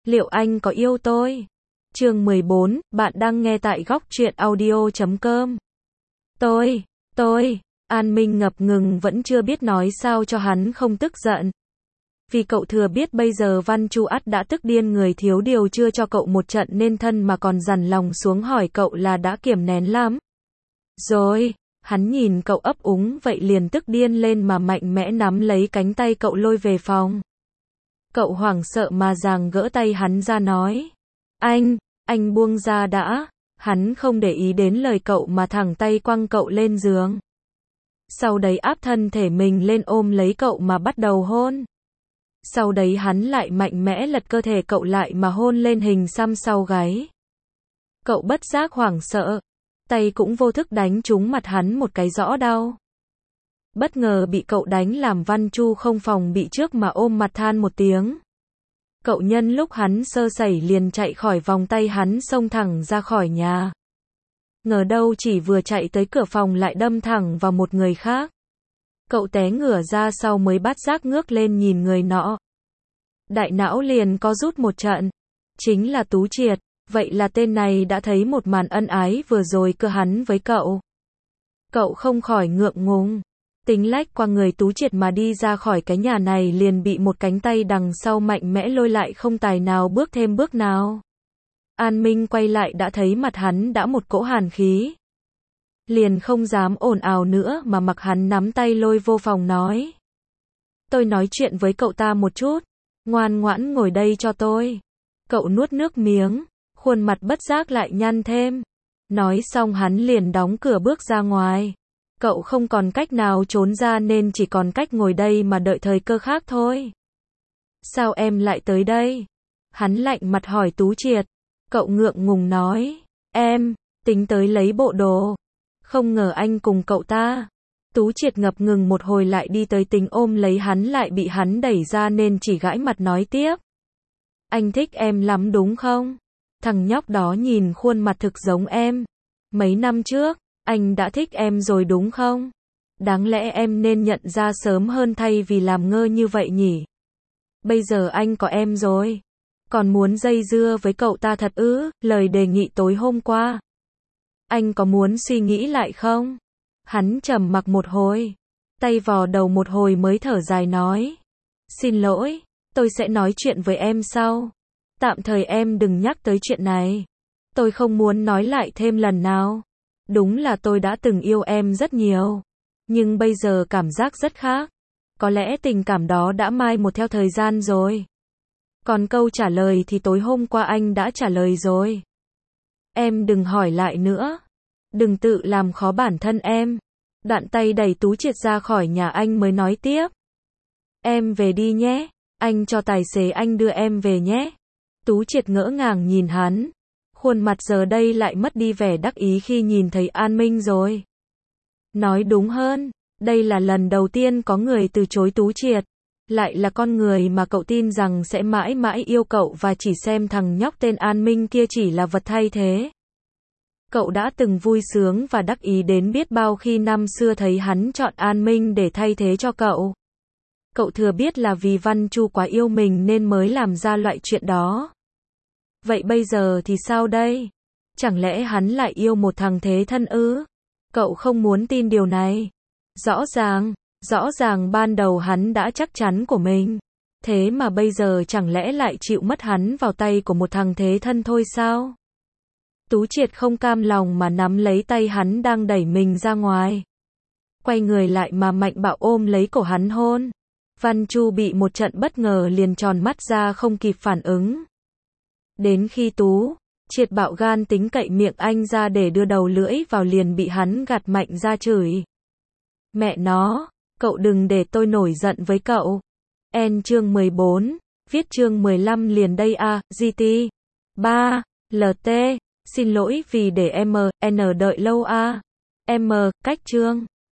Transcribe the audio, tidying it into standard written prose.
Liệu anh có yêu tôi? Chương 14, bạn đang nghe tại góc truyện audio.com. Tôi, An Minh ngập ngừng vẫn chưa biết nói sao cho hắn không tức giận. Vì cậu thừa biết bây giờ Văn Chu ắt đã tức điên người, thiếu điều chưa cho cậu một trận nên thân mà còn dằn lòng xuống hỏi cậu là đã kiềm nén lắm. Rồi, hắn nhìn cậu ấp úng vậy liền tức điên lên mà mạnh mẽ nắm lấy cánh tay cậu lôi về phòng. Cậu hoảng sợ mà giằng gỡ tay hắn ra nói. Anh buông ra đã. Hắn không để ý đến lời cậu mà thẳng tay quăng cậu lên giường. Sau đấy áp thân thể mình lên ôm lấy cậu mà bắt đầu hôn. Sau đấy hắn lại mạnh mẽ lật cơ thể cậu lại mà hôn lên hình xăm sau gáy. Cậu bất giác hoảng sợ. Tay cũng vô thức đánh trúng mặt hắn một cái rõ đau. Bất ngờ bị cậu đánh làm Văn Chu không phòng bị trước mà ôm mặt than một tiếng. Cậu nhân lúc hắn sơ sẩy liền chạy khỏi vòng tay hắn xông thẳng ra khỏi nhà. Ngờ đâu chỉ vừa chạy tới cửa phòng lại đâm thẳng vào một người khác. Cậu té ngửa ra sau mới bắt giác ngước lên nhìn người nọ. Đại não liền có rút một trận. Chính là Tú Triệt. Vậy là tên này đã thấy một màn ân ái vừa rồi cơ hắn với cậu. Cậu không khỏi ngượng ngùng. Tính lách qua người Tú Triệt mà đi ra khỏi cái nhà này liền bị một cánh tay đằng sau mạnh mẽ lôi lại không tài nào bước thêm bước nào. An Minh quay lại đã thấy mặt hắn đã một cỗ hàn khí. Liền không dám ồn ào nữa mà mặc hắn nắm tay lôi vô phòng nói. Tôi nói chuyện với cậu ta một chút. Ngoan ngoãn ngồi đây cho tôi. Cậu nuốt nước miếng. Khuôn mặt bất giác lại nhăn thêm. Nói xong hắn liền đóng cửa bước ra ngoài. Cậu không còn cách nào trốn ra nên chỉ còn cách ngồi đây mà đợi thời cơ khác thôi. Sao em lại tới đây? Hắn lạnh mặt hỏi Tú Triệt. Cậu ngượng ngùng nói. Em, tính tới lấy bộ đồ. Không ngờ anh cùng cậu ta. Tú Triệt ngập ngừng một hồi lại đi tới tính ôm lấy hắn lại bị hắn đẩy ra nên chỉ gãi mặt nói tiếp. Anh thích em lắm đúng không? Thằng nhóc đó nhìn khuôn mặt thực giống em. Mấy năm trước, anh đã thích em rồi đúng không? Đáng lẽ em nên nhận ra sớm hơn thay vì làm ngơ như vậy nhỉ? Bây giờ anh có em rồi. Còn muốn dây dưa với cậu ta thật ư? Lời đề nghị tối hôm qua. Anh có muốn suy nghĩ lại không? Hắn trầm mặc một hồi. Tay vò đầu một hồi mới thở dài nói. Xin lỗi, tôi sẽ nói chuyện với em sau. Tạm thời em đừng nhắc tới chuyện này. Tôi không muốn nói lại thêm lần nào. Đúng là tôi đã từng yêu em rất nhiều. Nhưng bây giờ cảm giác rất khác. Có lẽ tình cảm đó đã mai một theo thời gian rồi. Còn câu trả lời thì tối hôm qua anh đã trả lời rồi. Em đừng hỏi lại nữa. Đừng tự làm khó bản thân em. Đoạn tay đẩy Tú Triệt ra khỏi nhà anh mới nói tiếp. Em về đi nhé. Anh cho tài xế anh đưa em về nhé. Tú Triệt ngỡ ngàng nhìn hắn. Khuôn mặt giờ đây lại mất đi vẻ đắc ý khi nhìn thấy An Minh rồi. Nói đúng hơn, đây là lần đầu tiên có người từ chối Tú Triệt. Lại là con người mà cậu tin rằng sẽ mãi mãi yêu cậu và chỉ xem thằng nhóc tên An Minh kia chỉ là vật thay thế. Cậu đã từng vui sướng và đắc ý đến biết bao khi năm xưa thấy hắn chọn An Minh để thay thế cho cậu. Cậu thừa biết là vì Văn Chu quá yêu mình nên mới làm ra loại chuyện đó. Vậy bây giờ thì sao đây? Chẳng lẽ hắn lại yêu một thằng thế thân ư? Cậu không muốn tin điều này. Rõ ràng ban đầu hắn đã chắc chắn của mình. Thế mà bây giờ chẳng lẽ lại chịu mất hắn vào tay của một thằng thế thân thôi sao? Tú Triệt không cam lòng mà nắm lấy tay hắn đang đẩy mình ra ngoài. Quay người lại mà mạnh bạo ôm lấy cổ hắn hôn. Văn Chu bị một trận bất ngờ liền tròn mắt ra không kịp phản ứng. Đến khi Tú Triệt bạo gan tính cậy miệng anh ra để đưa đầu lưỡi vào liền bị hắn gạt mạnh ra chửi. Mẹ nó, cậu đừng để tôi nổi giận với cậu. Chương 14, viết chương 15 liền đây a, GT. 3, LT, xin lỗi vì để M, N đợi lâu a. M, cách chương.